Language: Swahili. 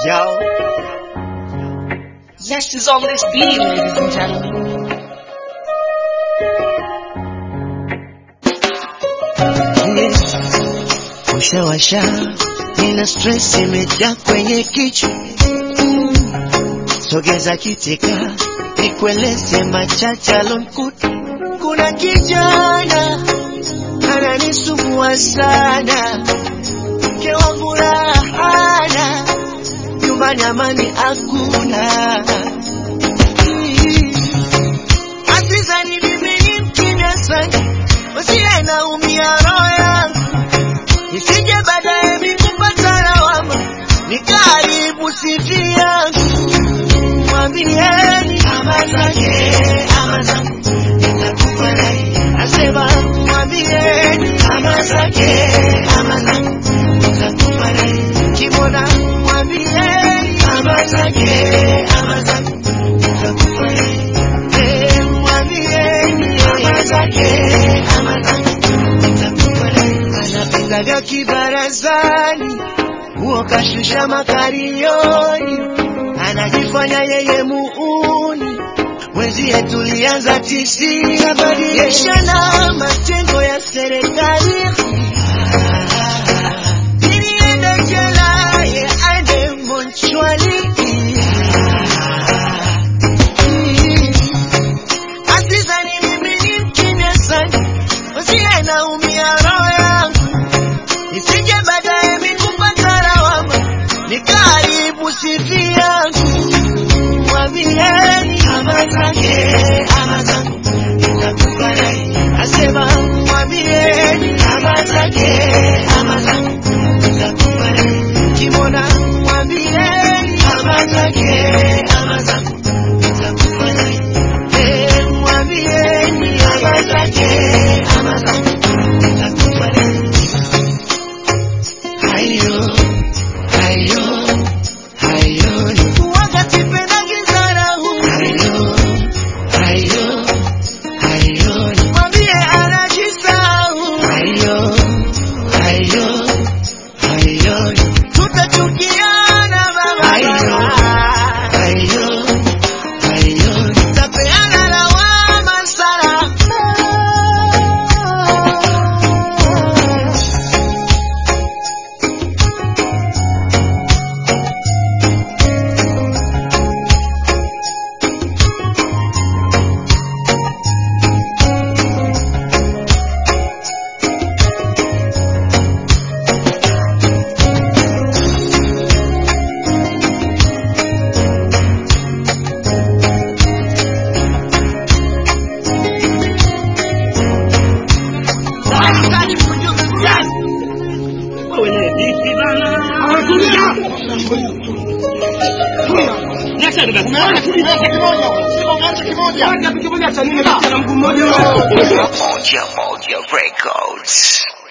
Yo, Zest is on this beat, ladies and gentlemen. Washa, nina stress imejaa kwenye kichwa. Sogeza kitika, nikueleze machache alomkuta. Kuna kijana ananisumbua sana, mke wangu hana, nyumbani amani hakuna. Asizani mimi ni mkimya sana, usiye naumia roho yangu, nisije baadaye nikupata lawama, nikaribu siri yangu. Mwambieni ama zake, ama zangu, nitakufa naye. Nasema mwambieni ama zake, ama zangu, nitakufa naye. Kimona mwambieni ama zake, ama zangu, nitakufa naye. Mwambieni ama zake, ama zangu, nitakufa naye. Anapendaga kibarazani, huo kashusha makarioni, anajifanya yeye muuni, wenzie tulianza tishia badilishana majengo ya serikali. Nilienda jela, ye aende monchwali. Asizani mimi ni mkimya sana, usiye naumia roho yangu, nisije baadaye nikupata lawama, nikaribu siri yangu. Mwambieni ama zake, ama zangu, nitakufa naye. Nasema mwambieni ama zake, ama zangu, nitakufa naye. Kimona mwambieni ama zake, ama zangu, nitakufa naye. Mwambieni ama zake, ama zangu, nitakufa naye. Hayo, hayo, hayo, wakati penda kizarau. Hayo, hayo, hayo, mwambie anajisahau. Hayo, hayo, hayo, tutachukiana baba. Hayo, hayo, hayo, tapeana lawama sana. Moja Records.